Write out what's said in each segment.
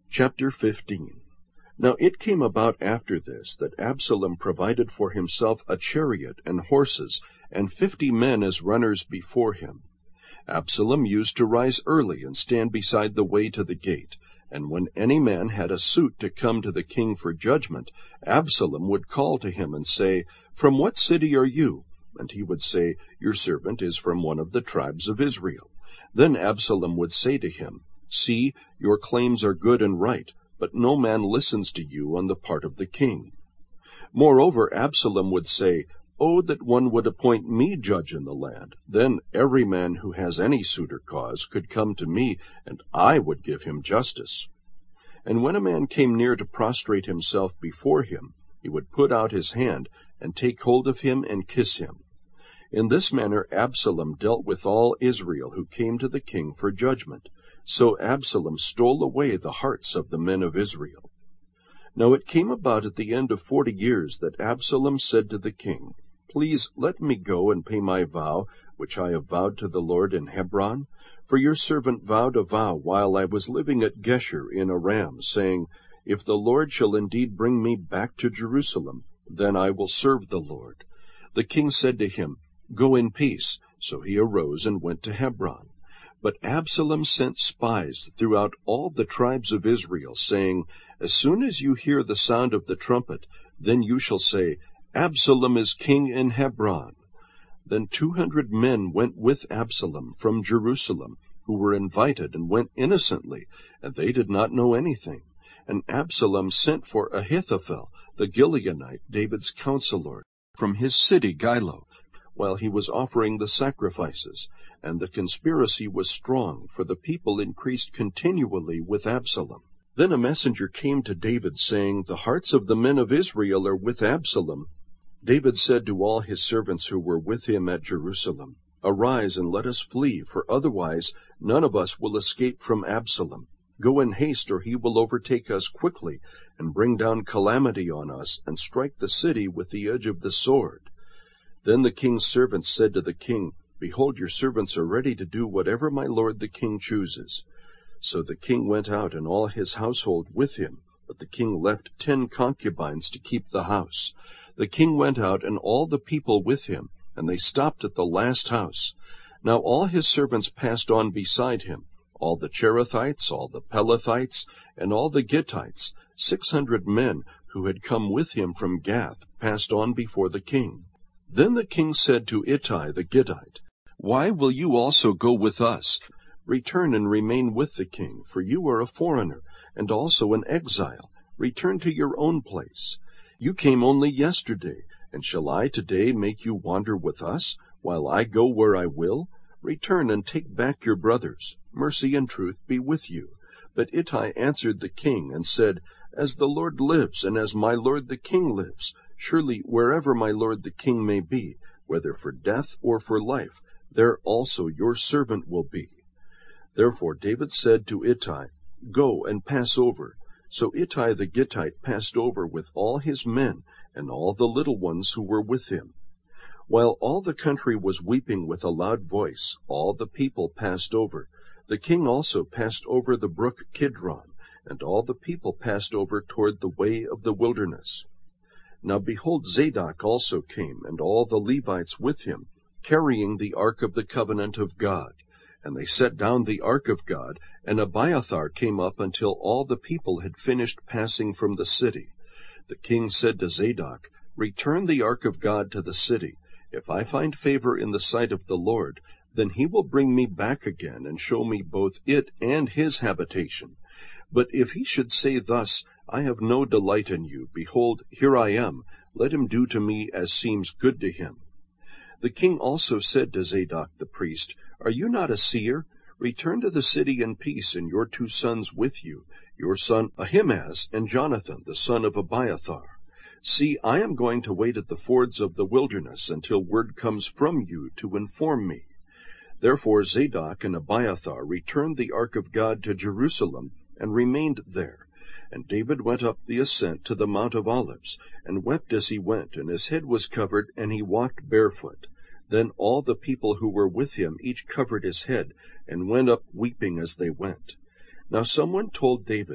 Chapter 15. Now it came about after this, that Absalom provided for himself a chariot and horses, and 50 men as runners before him. Absalom used to rise early and stand beside the way to the gate, and when any man had a suit to come to the king for judgment, Absalom would call to him and say, "From what city are you?" And he would say, "Your servant is from one of the tribes of Israel." Then Absalom would say to him, "See, your claims are good and right, but no man listens to you on the part of the king." Moreover, Absalom would say, "Oh, that one would appoint me judge in the land! Then every man who has any suit or cause could come to me, and I would give him justice." And when a man came near to prostrate himself before him, he would put out his hand, and take hold of him, and kiss him. In this manner Absalom dealt with all Israel who came to the king for judgment. So Absalom stole away the hearts of the men of Israel. Now it came about at the end of 40 years that Absalom said to the king, "Please let me go and pay my vow, which I have vowed to the Lord in Hebron. For your servant vowed a vow while I was living at Geshur in Aram, saying, If the Lord shall indeed bring me back to Jerusalem, then I will serve the Lord." The king said to him, "Go in peace." So he arose and went to Hebron. But Absalom sent spies throughout all the tribes of Israel, saying, "As soon as you hear the sound of the trumpet, then you shall say, Absalom is king in Hebron." Then 200 men went with Absalom from Jerusalem, who were invited and went innocently, and they did not know anything. And Absalom sent for Ahithophel, the Gileonite, David's counselor, from his city Gilo, while he was offering the sacrifices. And the conspiracy was strong, for the people increased continually with Absalom. Then a messenger came to David, saying, "The hearts of the men of Israel are with Absalom." David said to all his servants who were with him at Jerusalem, "Arise and let us flee, for otherwise none of us will escape from Absalom. Go in haste, or he will overtake us quickly, and bring down calamity on us, and strike the city with the edge of the sword." Then the king's servants said to the king, "Behold, your servants are ready to do whatever my lord the king chooses." So the king went out, and all his household with him, but the king left 10 concubines to keep the house. The king went out, and all the people with him, and they stopped at the last house. Now all his servants passed on beside him, all the Cherethites, all the Pelethites, and all the Gittites, 600 men who had come with him from Gath, passed on before the king. Then the king said to Ittai the Gittite, "Why will you also go with us? Return and remain with the king, for you are a foreigner, and also an exile. Return to your own place. You came only yesterday, and shall I today make you wander with us, while I go where I will? Return and take back your brothers. Mercy and truth be with you." But Ittai answered the king, and said, "As the Lord lives, and as my lord the king lives, surely wherever my lord the king may be, whether for death or for life, there also your servant will be." Therefore David said to Ittai, "Go and pass over." So Ittai the Gittite passed over with all his men, and all the little ones who were with him. While all the country was weeping with a loud voice, all the people passed over. The king also passed over the brook Kidron, and all the people passed over toward the way of the wilderness. Now behold, Zadok also came, and all the Levites with him, carrying the ark of the covenant of God. And they set down the ark of God, and Abiathar came up until all the people had finished passing from the city. The king said to Zadok, "Return the ark of God to the city. If I find favor in the sight of the Lord, then he will bring me back again, and show me both it and his habitation. But if he should say thus, I have no delight in you, behold, here I am, let him do to me as seems good to him." The king also said to Zadok the priest, "Are you not a seer? Return to the city in peace, and your 2 sons with you, your son Ahimaaz and Jonathan, the son of Abiathar. See, I am going to wait at the fords of the wilderness until word comes from you to inform me." Therefore Zadok and Abiathar returned the ark of God to Jerusalem, and remained there. And David went up the ascent to the Mount of Olives, and wept as he went, and his head was covered, and he walked barefoot. Then all the people who were with him each covered his head, and went up weeping as they went. Now someone told David,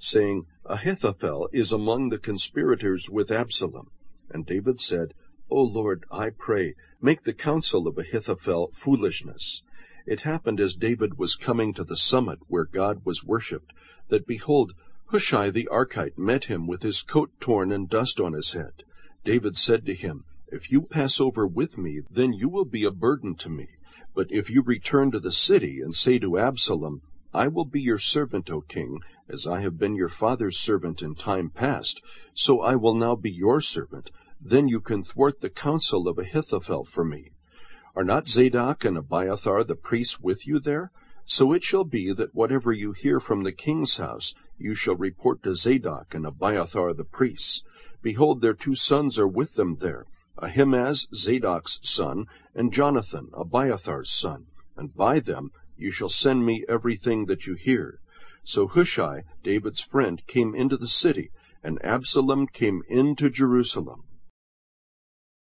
saying, Ahithophel is among the conspirators with Absalom. And David said, O Lord, I pray, make the counsel of Ahithophel foolishness. It happened as David was coming to the summit where God was worshipped, that, behold, Hushai the Archite met him with his coat torn and dust on his head. David said to him, If you pass over with me, then you will be a burden to me. But if you return to the city and say to Absalom, I will be your servant, O king, as I have been your father's servant in time past, so I will now be your servant, then you can thwart the counsel of Ahithophel for me. Are not Zadok and Abiathar the priests with you there? So it shall be that whatever you hear from the king's house, you shall report to Zadok and Abiathar the priests. Behold, their 2 sons are with them there, Ahimaaz, Zadok's son, and Jonathan, Abiathar's son, and by them you shall send me everything that you hear. So Hushai, David's friend, came into the city, and Absalom came into Jerusalem.